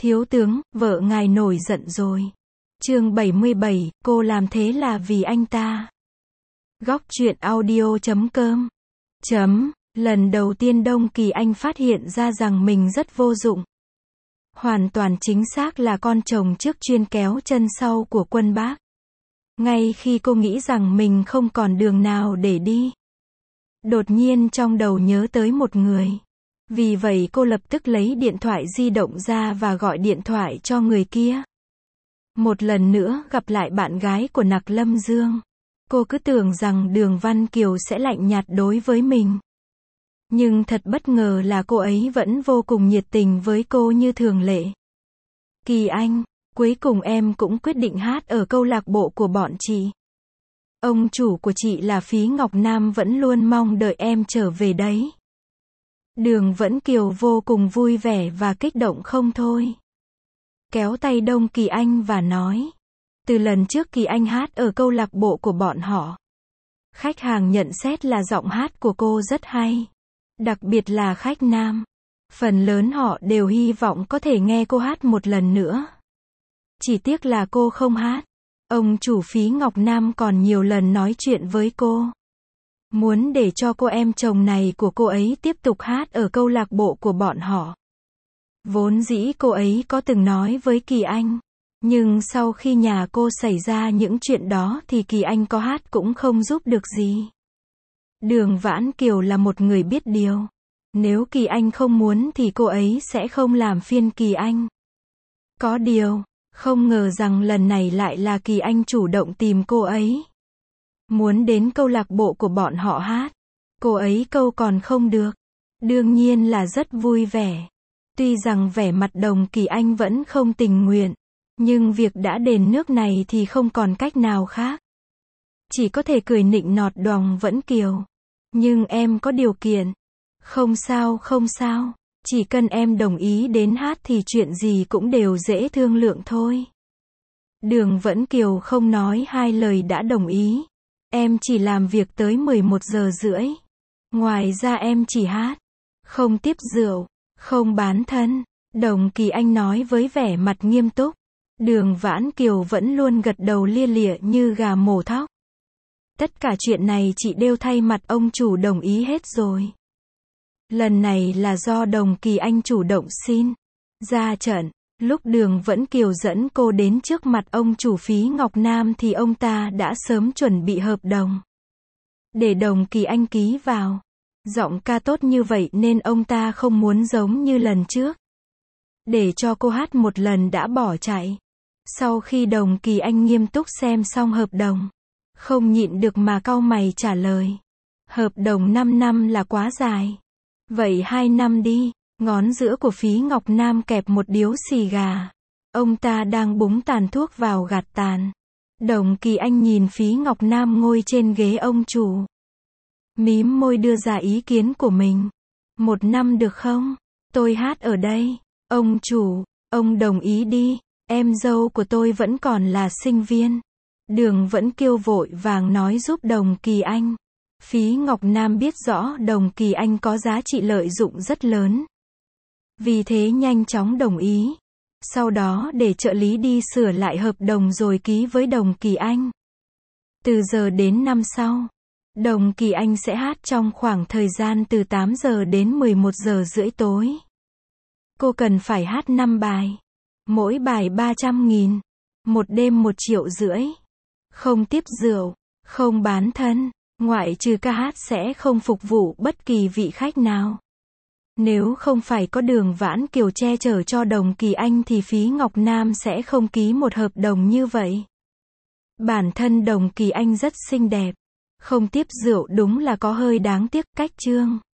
Thiếu tướng, vợ ngài nổi giận rồi. Chương 77, cô làm thế là vì anh ta. Góc truyện audio.com. Lần đầu tiên Đông Kỳ Anh phát hiện ra rằng mình rất vô dụng. Hoàn toàn chính xác là con chồng trước chuyên kéo chân sau của Quân Bác. Ngay khi cô nghĩ rằng mình không còn đường nào để đi, đột nhiên trong đầu nhớ tới một người. Vì vậy cô lập tức lấy điện thoại di động ra và gọi điện thoại cho người kia. Một lần nữa gặp lại bạn gái của Nặc Lâm Dương. Cô cứ tưởng rằng Đường Văn Kiều sẽ lạnh nhạt đối với mình. Nhưng thật bất ngờ là cô ấy vẫn vô cùng nhiệt tình với cô như thường lệ. Kỳ Anh, cuối cùng em cũng quyết định hát ở câu lạc bộ của bọn chị. Ông chủ của chị là Phí Ngọc Nam vẫn luôn mong đợi em trở về đấy. Đường Vẫn Kiều vô cùng vui vẻ và kích động không thôi. Kéo tay Đông Kỳ Anh và nói. Từ lần trước Kỳ Anh hát ở câu lạc bộ của bọn họ, khách hàng nhận xét là giọng hát của cô rất hay. Đặc biệt là khách nam. Phần lớn họ đều hy vọng có thể nghe cô hát một lần nữa. Chỉ tiếc là cô không hát. Ông chủ Phí Ngọc Nam còn nhiều lần nói chuyện với cô. Muốn để cho cô em chồng này của cô ấy tiếp tục hát ở câu lạc bộ của bọn họ. Vốn dĩ cô ấy có từng nói với Kỳ Anh. Nhưng sau khi nhà cô xảy ra những chuyện đó thì Kỳ Anh có hát cũng không giúp được gì. Đường Vãn Kiều là một người biết điều. Nếu Kỳ Anh không muốn thì cô ấy sẽ không làm phiền Kỳ Anh. Có điều, không ngờ rằng lần này lại là Kỳ Anh chủ động tìm cô ấy. Muốn đến câu lạc bộ của bọn họ hát. Cô ấy câu còn không được. Đương nhiên là rất vui vẻ. Tuy rằng vẻ mặt Đồng Kỳ Anh vẫn không tình nguyện. Nhưng việc đã đến nước này thì không còn cách nào khác. Chỉ có thể cười nịnh nọt Đồng Vẫn Kiều. Nhưng em có điều kiện. Không sao không sao. Chỉ cần em đồng ý đến hát thì chuyện gì cũng đều dễ thương lượng thôi. Đường Vẫn Kiều không nói hai lời đã đồng ý. Em chỉ làm việc tới 11 giờ rưỡi. Ngoài ra em chỉ hát. Không tiếp rượu. Không bán thân. Đồng Kỳ Anh nói với vẻ mặt nghiêm túc. Đường Vãn Kiều vẫn luôn gật đầu lia lịa như gà mổ thóc. Tất cả chuyện này chị đều thay mặt ông chủ đồng ý hết rồi. Lần này là do Đồng Kỳ Anh chủ động xin ra trận. Lúc Đường Vẫn Kiều dẫn cô đến trước mặt ông chủ Phí Ngọc Nam thì ông ta đã sớm chuẩn bị hợp đồng. Để Đồng Kỳ Anh ký vào. Giọng ca tốt như vậy nên ông ta không muốn giống như lần trước. Để cho cô hát một lần đã bỏ chạy. Sau khi Đồng Kỳ Anh nghiêm túc xem xong hợp đồng, không nhịn được mà cau mày trả lời. Hợp đồng 5 năm là quá dài. Vậy 2 năm đi. Ngón giữa của Phí Ngọc Nam kẹp một điếu xì gà. Ông ta đang búng tàn thuốc vào gạt tàn. Đồng Kỳ Anh nhìn Phí Ngọc Nam ngồi trên ghế ông chủ. Mím môi đưa ra ý kiến của mình. 1 năm được không? Tôi hát ở đây. Ông chủ, ông đồng ý đi. Em dâu của tôi vẫn còn là sinh viên. Đường Vẫn Kiều vội vàng nói giúp Đồng Kỳ Anh. Phí Ngọc Nam biết rõ Đồng Kỳ Anh có giá trị lợi dụng rất lớn. Vì thế nhanh chóng đồng ý. Sau đó để trợ lý đi sửa lại hợp đồng rồi ký với Đồng Kỳ Anh. Từ giờ đến năm sau, Đồng Kỳ Anh sẽ hát trong khoảng thời gian từ 8 giờ đến 11 giờ rưỡi tối. Cô cần phải hát 5 bài. Mỗi bài 300.000. Một đêm 1,5 triệu. Không tiếp rượu. Không bán thân. Ngoại trừ ca hát sẽ không phục vụ bất kỳ vị khách nào. Nếu không phải có Đường Vãn Kiều che chở cho Đồng Kỳ Anh thì Phí Ngọc Nam sẽ không ký một hợp đồng như vậy. Bản thân Đồng Kỳ Anh rất xinh đẹp. Không tiếp rượu đúng là có hơi đáng tiếc. Cách chương